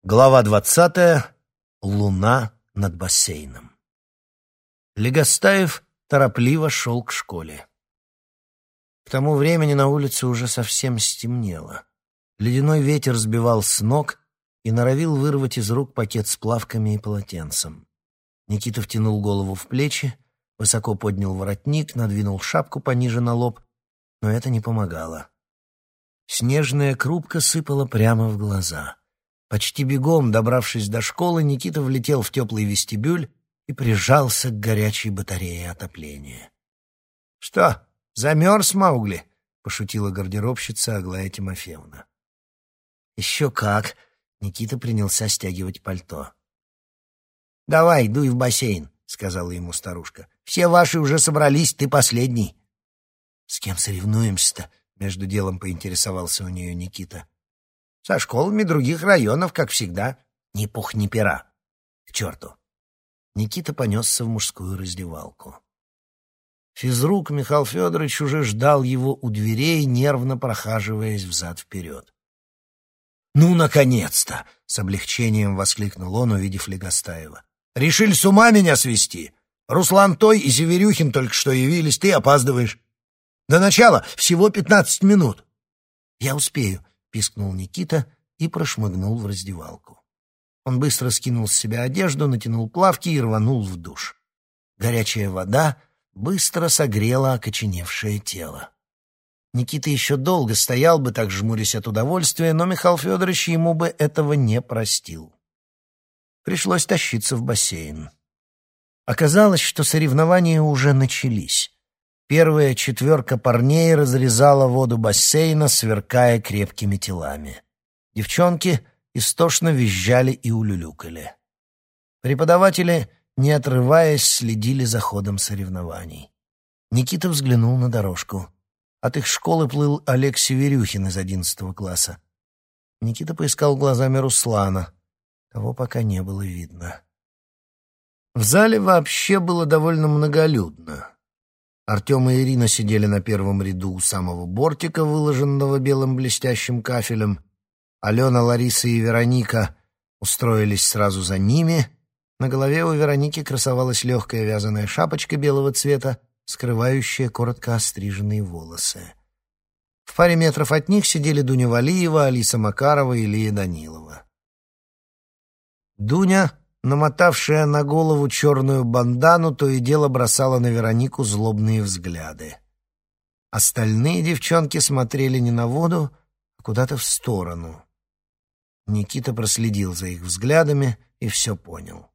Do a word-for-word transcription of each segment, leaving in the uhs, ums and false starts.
Глава двадцатая. Луна над бассейном. Легостаев торопливо шел к школе. К тому времени на улице уже совсем стемнело. Ледяной ветер сбивал с ног и норовил вырвать из рук пакет с плавками и полотенцем. Никита втянул голову в плечи, высоко поднял воротник, надвинул шапку пониже на лоб, но это не помогало. Снежная крупка сыпала прямо в глаза. Почти бегом, добравшись до школы, Никита влетел в теплый вестибюль и прижался к горячей батарее отопления. — Что, замерз, Маугли? — пошутила гардеробщица Аглая Тимофеевна. — Еще как! — Никита принялся стягивать пальто. — Давай, дуй в бассейн, — сказала ему старушка. — Все ваши уже собрались, ты последний. — С кем соревнуемся-то? — между делом поинтересовался у нее Никита. — Со школами других районов, как всегда. Ни пух, ни пера. К черту. Никита понесся в мужскую раздевалку. Физрук Михаил Федорович уже ждал его у дверей, нервно прохаживаясь взад-вперед. «Ну, наконец-то!» — с облегчением воскликнул он, увидев Легостаева. «Решили с ума меня свести? Руслан Той и Северюхин только что явились, ты опаздываешь. До начала всего пятнадцать минут». «Я успею», — пискнул Никита и прошмыгнул в раздевалку. Он быстро скинул с себя одежду, натянул плавки и рванул в душ. Горячая вода быстро согрела окоченевшее тело. Никита еще долго стоял бы, так жмурясь от удовольствия, но Михаил Федорович ему бы этого не простил. Пришлось тащиться в бассейн. Оказалось, что соревнования уже начались. Первая четверка парней разрезала воду бассейна, сверкая крепкими телами. Девчонки истошно визжали и улюлюкали. Преподаватели, не отрываясь, следили за ходом соревнований. Никита взглянул на дорожку. От их школы плыл Олег Северюхин из одиннадцатого класса. Никита поискал глазами Руслана. Того пока не было видно. В зале вообще было довольно многолюдно. Артем и Ирина сидели на первом ряду у самого бортика, выложенного белым блестящим кафелем. Алена, Лариса и Вероника устроились сразу за ними. На голове у Вероники красовалась легкая вязаная шапочка белого цвета, скрывающая коротко остриженные волосы. В паре метров от них сидели Дуня Валиева, Алиса Макарова и Лия Данилова. Дуня, намотавшая на голову черную бандану, то и дело бросала на Веронику злобные взгляды. Остальные девчонки смотрели не на воду, а куда-то в сторону. Никита проследил за их взглядами и все понял.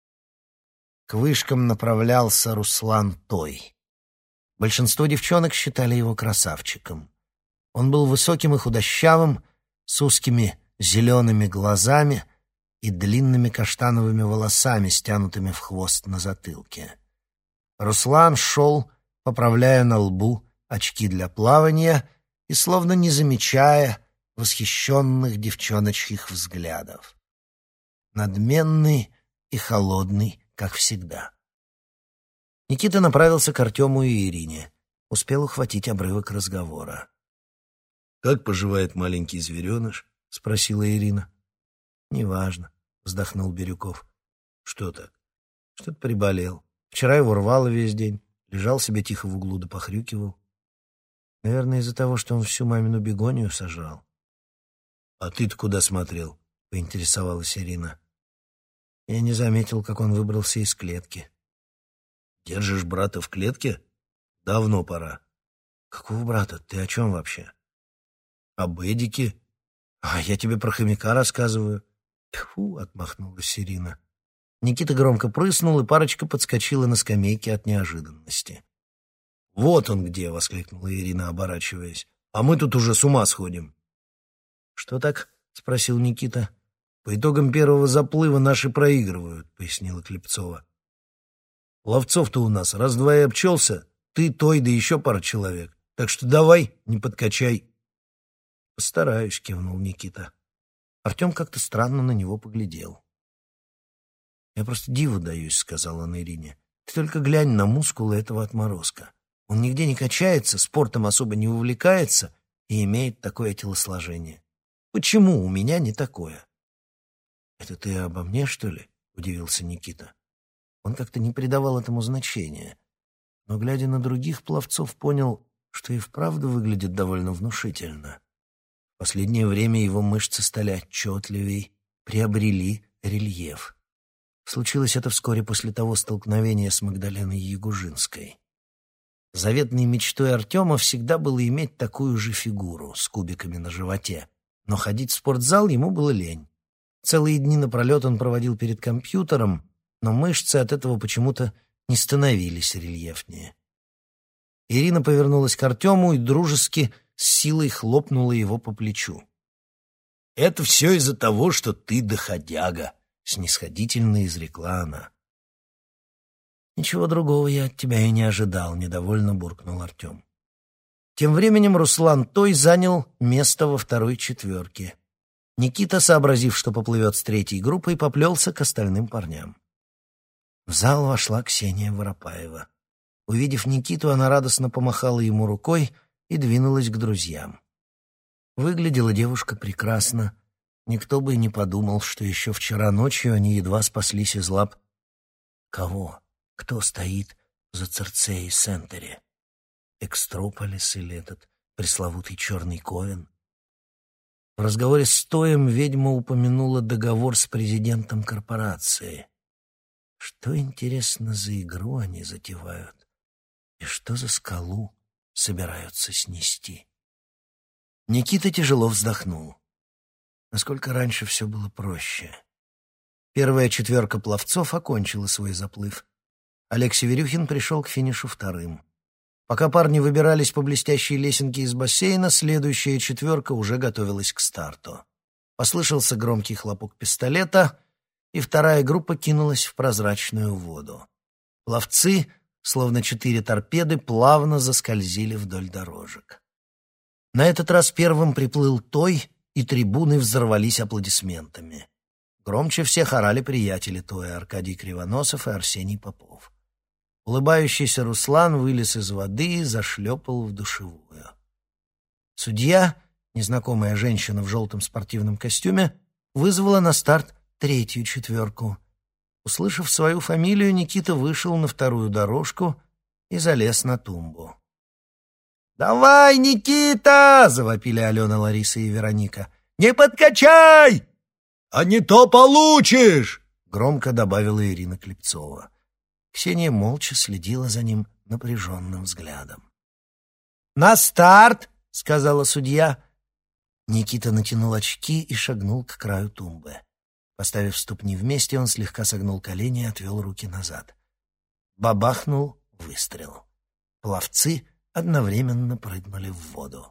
К вышкам направлялся Руслан Той. Большинство девчонок считали его красавчиком. Он был высоким и худощавым, с узкими зелеными глазами и длинными каштановыми волосами, стянутыми в хвост на затылке. Руслан шел, поправляя на лбу очки для плавания и словно не замечая восхищенных девчоночьих взглядов. Надменный и холодный, как всегда. Никита направился к Артему и Ирине. Успел ухватить обрывок разговора. «Как поживает маленький звереныш?» — спросила Ирина. «Неважно», — вздохнул Бирюков. «Что так?» «Что-то приболел. Вчера его рвало весь день. Лежал себе тихо в углу да похрюкивал. Наверное, из-за того, что он всю мамину бегонию сожрал». «А ты-то куда смотрел?» — поинтересовалась Ирина. Я не заметил, как он выбрался из клетки. «Держишь брата в клетке? Давно пора». «Какого брата? Ты о чем вообще?» «Об Эдике». «А я тебе про хомяка рассказываю». «Тьфу!» — отмахнулась Ирина. Никита громко прыснул, и парочка подскочила на скамейке от неожиданности. «Вот он где!» — воскликнула Ирина, оборачиваясь. «А мы тут уже с ума сходим». «Что так?» — спросил Никита. «По итогам первого заплыва наши проигрывают», — пояснила Клепцова. «Ловцов-то у нас раз-два и обчелся. Ты, Той, да еще пара человек. Так что давай, не подкачай». «Постараюсь», — кивнул Никита. Артем как-то странно на него поглядел. «Я просто диву даюсь», — сказал он Ирине. «Ты только глянь на мускулы этого отморозка. Он нигде не качается, спортом особо не увлекается и имеет такое телосложение. Почему у меня не такое?» «Это ты обо мне, что ли?» — удивился Никита. Он как-то не придавал этому значения, но, глядя на других пловцов, понял, что и вправду выглядит довольно внушительно. В последнее время его мышцы стали отчетливей, приобрели рельеф. Случилось это вскоре после того столкновения с Магдаленой Ягужинской. Заветной мечтой Артема всегда было иметь такую же фигуру с кубиками на животе, но ходить в спортзал ему было лень. Целые дни напролет он проводил перед компьютером, но мышцы от этого почему-то не становились рельефнее. Ирина повернулась к Артему и дружески с силой хлопнула его по плечу. «Это все из-за того, что ты доходяга», — снисходительно изрекла она. «Ничего другого я от тебя и не ожидал», — недовольно буркнул Артем. Тем временем Руслан Той занял место во второй четверке. Никита, сообразив, что поплывет с третьей группой, поплелся к остальным парням. В зал вошла Ксения Воропаева. Увидев Никиту, она радостно помахала ему рукой и двинулась к друзьям. Выглядела девушка прекрасно. Никто бы и не подумал, что еще вчера ночью они едва спаслись из лап. Кого? Кто стоит за Цирцеей Сентери? Экстрополис или этот пресловутый черный ковен? В разговоре с Тоем ведьма упомянула договор с президентом корпорации. Что, интересно, за игру они затевают? И что за скалу собираются снести? Никита тяжело вздохнул. Насколько раньше все было проще. Первая четверка пловцов окончила свой заплыв. Олег Северюхин пришел к финишу вторым. Пока парни выбирались по блестящей лесенке из бассейна, следующая четверка уже готовилась к старту. Послышался громкий хлопок пистолета, и вторая группа кинулась в прозрачную воду. Пловцы, словно четыре торпеды, плавно заскользили вдоль дорожек. На этот раз первым приплыл Той, и трибуны взорвались аплодисментами. Громче всех орали приятели Тоя — Аркадий Кривоносов и Арсений Попов. Улыбающийся Руслан вылез из воды и зашлепал в душевую. Судья, незнакомая женщина в желтом спортивном костюме, вызвала на старт третью четверку. Услышав свою фамилию, Никита вышел на вторую дорожку и залез на тумбу. «Давай, Никита!» — завопили Алена, Лариса и Вероника. «Не подкачай!» «А не то получишь!» — громко добавила Ирина Клепцова. Ксения молча следила за ним напряженным взглядом. «На старт!» — сказала судья. Никита натянул очки и шагнул к краю тумбы. Поставив ступни вместе, он слегка согнул колени и отвел руки назад. Бабахнул выстрел. Пловцы одновременно прыгнули в воду.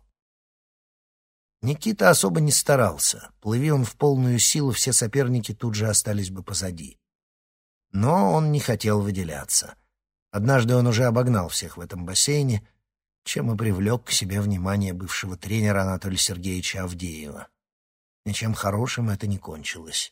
Никита особо не старался. Плыви он в полную силу, все соперники тут же остались бы позади. Но он не хотел выделяться. Однажды он уже обогнал всех в этом бассейне, чем и привлек к себе внимание бывшего тренера Анатолия Сергеевича Авдеева. Ничем хорошим это не кончилось.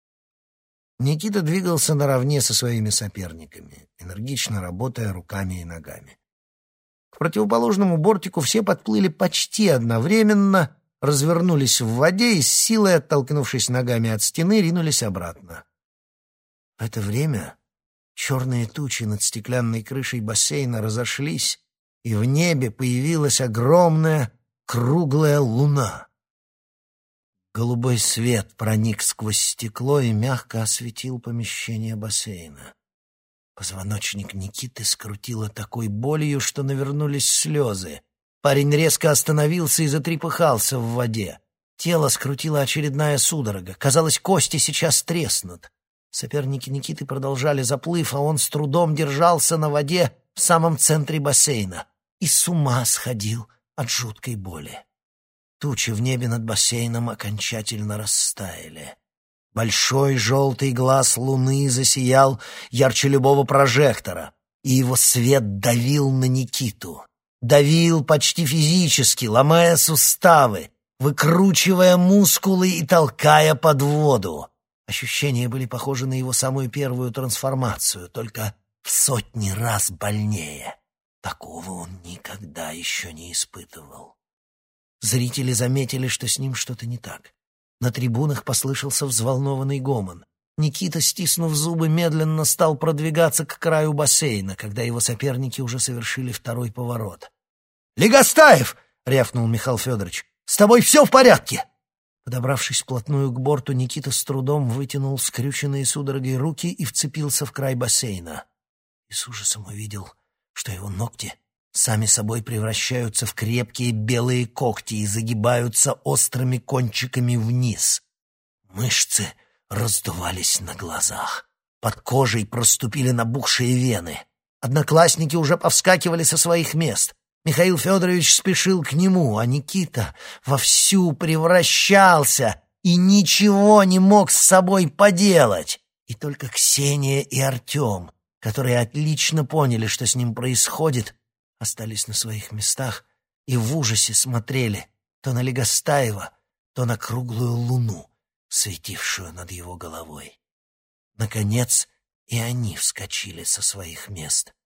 Никита двигался наравне со своими соперниками, энергично работая руками и ногами. К противоположному бортику все подплыли почти одновременно, развернулись в воде и с силой, оттолкнувшись ногами от стены, ринулись обратно. В это время черные тучи над стеклянной крышей бассейна разошлись, и в небе появилась огромная круглая луна. Голубой свет проник сквозь стекло и мягко осветил помещение бассейна. Позвоночник Никиты скрутило такой болью, что навернулись слезы. Парень резко остановился и затрепыхался в воде. Тело скрутила очередная судорога. Казалось, кости сейчас треснут. Соперники Никиты продолжали заплыв, а он с трудом держался на воде в самом центре бассейна и с ума сходил от жуткой боли. Тучи в небе над бассейном окончательно растаяли. Большой желтый глаз луны засиял ярче любого прожектора, и его свет давил на Никиту. Давил почти физически, ломая суставы, выкручивая мускулы и толкая под воду. Ощущения были похожи на его самую первую трансформацию, только в сотни раз больнее. Такого он никогда еще не испытывал. Зрители заметили, что с ним что-то не так. На трибунах послышался взволнованный гомон. Никита, стиснув зубы, медленно стал продвигаться к краю бассейна, когда его соперники уже совершили второй поворот. «Легостаев!» — рявкнул Михаил Федорович. «С тобой все в порядке?» Подобравшись вплотную к борту, Никита с трудом вытянул скрюченные судорогой руки и вцепился в край бассейна. И с ужасом увидел, что его ногти сами собой превращаются в крепкие белые когти и загибаются острыми кончиками вниз. Мышцы раздувались на глазах. Под кожей проступили набухшие вены. Одноклассники уже повскакивали со своих мест. Михаил Федорович спешил к нему, а Никита вовсю превращался и ничего не мог с собой поделать. И только Ксения и Артем, которые отлично поняли, что с ним происходит, остались на своих местах и в ужасе смотрели то на Легостаева, то на круглую луну, светившую над его головой. Наконец, и они вскочили со своих мест.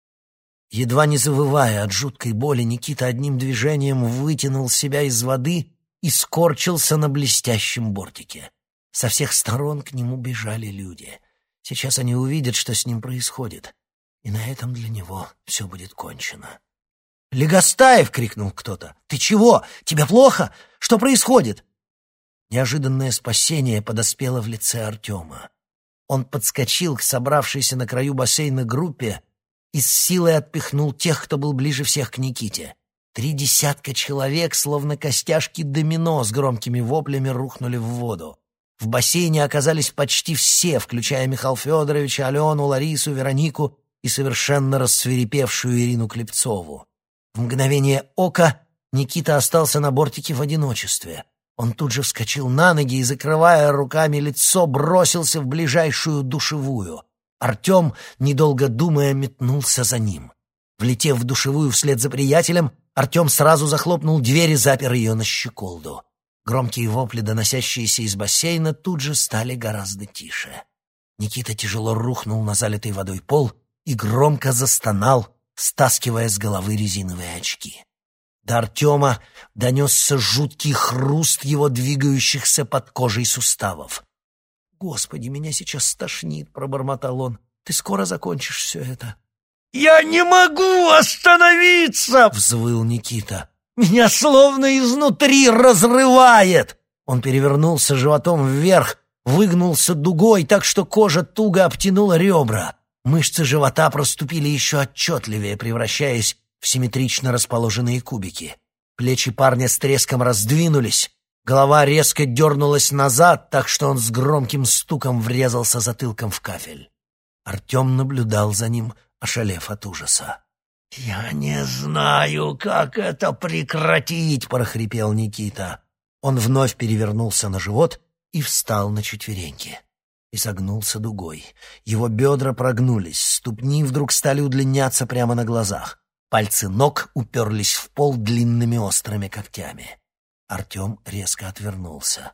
Едва не завывая от жуткой боли, Никита одним движением вытянул себя из воды и скорчился на блестящем бортике. Со всех сторон к нему бежали люди. Сейчас они увидят, что с ним происходит, и на этом для него все будет кончено. «Легостаев!» — крикнул кто-то. «Ты чего? Тебе плохо? Что происходит?» Неожиданное спасение подоспело в лице Артема. Он подскочил к собравшейся на краю бассейна группе и с силой отпихнул тех, кто был ближе всех к Никите. Три десятка человек, словно костяшки домино, с громкими воплями рухнули в воду. В бассейне оказались почти все, включая Михаила Федоровича, Алену, Ларису, Веронику и совершенно рассвирепевшую Ирину Клепцову. В мгновение ока Никита остался на бортике в одиночестве. Он тут же вскочил на ноги и, закрывая руками лицо, бросился в ближайшую душевую. Артем, недолго думая, метнулся за ним. Влетев в душевую вслед за приятелем, Артем сразу захлопнул дверь и запер ее на щеколду. Громкие вопли, доносящиеся из бассейна, тут же стали гораздо тише. Никита тяжело рухнул на залитый водой пол и громко застонал, стаскивая с головы резиновые очки. До Артема донесся жуткий хруст его двигающихся под кожей суставов. «Господи, меня сейчас стошнит», — пробормотал он. «Ты скоро закончишь все это». «Я не могу остановиться!» — взвыл Никита. «Меня словно изнутри разрывает!» Он перевернулся животом вверх, выгнулся дугой, так что кожа туго обтянула ребра. Мышцы живота проступили еще отчетливее, превращаясь в симметрично расположенные кубики. Плечи парня с треском раздвинулись. Голова резко дернулась назад, так что он с громким стуком врезался затылком в кафель. Артем наблюдал за ним, ошалев от ужаса. «Я не знаю, как это прекратить!» — прохрипел Никита. Он вновь перевернулся на живот и встал на четвереньки. И согнулся дугой. Его бедра прогнулись, ступни вдруг стали удлиняться прямо на глазах. Пальцы ног уперлись в пол длинными острыми когтями. Артем резко отвернулся.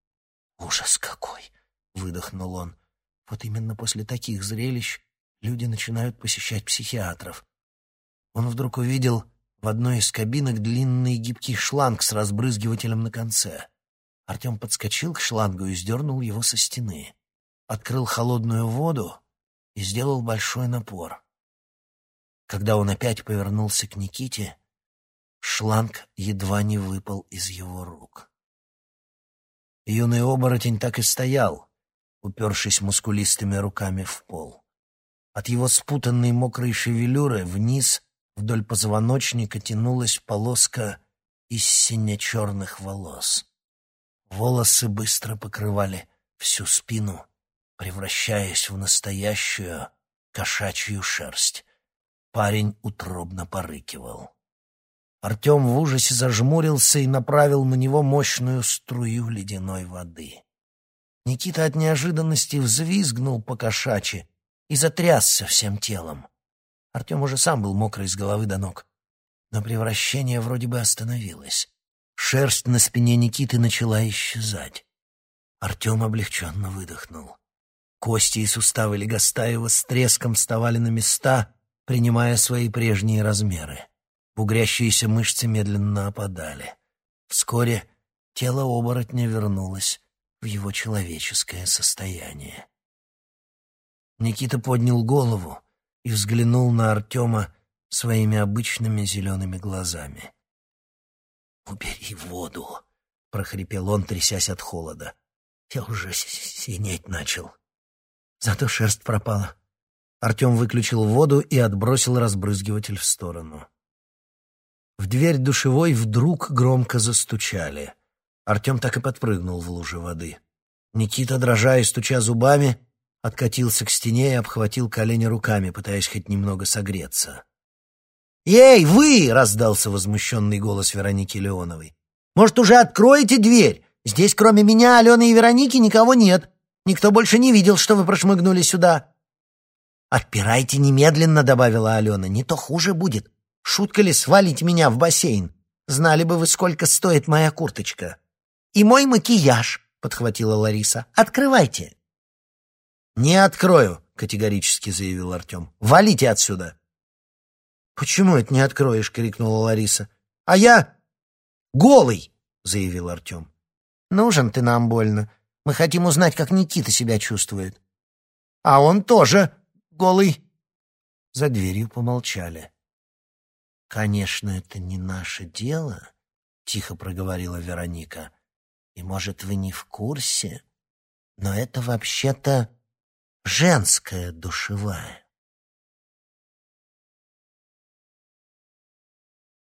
«Ужас какой!» — выдохнул он. «Вот именно после таких зрелищ люди начинают посещать психиатров». Он вдруг увидел в одной из кабинок длинный гибкий шланг с разбрызгивателем на конце. Артем подскочил к шлангу и сдернул его со стены. Открыл холодную воду и сделал большой напор. Когда он опять повернулся к Никите, шланг едва не выпал из его рук. Юный оборотень так и стоял, упершись мускулистыми руками в пол. От его спутанной мокрой шевелюры вниз вдоль позвоночника тянулась полоска из сине-черных волос. Волосы быстро покрывали всю спину, превращаясь в настоящую кошачью шерсть. Парень утробно порыкивал. Артем в ужасе зажмурился и направил на него мощную струю ледяной воды. Никита от неожиданности взвизгнул по-кошачьи и затрясся всем телом. Артем уже сам был мокрый с головы до ног, но превращение вроде бы остановилось. Шерсть на спине Никиты начала исчезать. Артем облегченно выдохнул. Кости и суставы Легостаева с треском вставали на места, принимая свои прежние размеры. Бугрящиеся мышцы медленно опадали. Вскоре тело оборотня вернулось в его человеческое состояние. Никита поднял голову и взглянул на Артема своими обычными зелеными глазами. «Убери воду!» — прохрипел он, трясясь от холода. «Я уже синеть начал. Зато шерсть пропала». Артем выключил воду и отбросил разбрызгиватель в сторону. В дверь душевой вдруг громко застучали. Артем так и подпрыгнул в луже воды. Никита, дрожа и стуча зубами, откатился к стене и обхватил колени руками, пытаясь хоть немного согреться. «Эй, вы!» — раздался возмущенный голос Вероники Леоновой. «Может, уже откроете дверь? Здесь кроме меня, Алены и Вероники никого нет. Никто больше не видел, что вы прошмыгнули сюда». «Отпирайте немедленно», — добавила Алена, — «не то хуже будет. Шутка ли свалить меня в бассейн? Знали бы вы, сколько стоит моя курточка». «И мой макияж», — подхватила Лариса. «Открывайте». «Не открою», — категорически заявил Артем. «Валите отсюда». «Почему это не откроешь?» — крикнула Лариса. «А я голый», — заявил Артем. «Нужен ты нам больно. Мы хотим узнать, как Никита себя чувствует». «А он тоже голый». За дверью помолчали. «Конечно, это не наше дело», — тихо проговорила Вероника. «И, может, вы не в курсе, но это вообще-то женская душевая».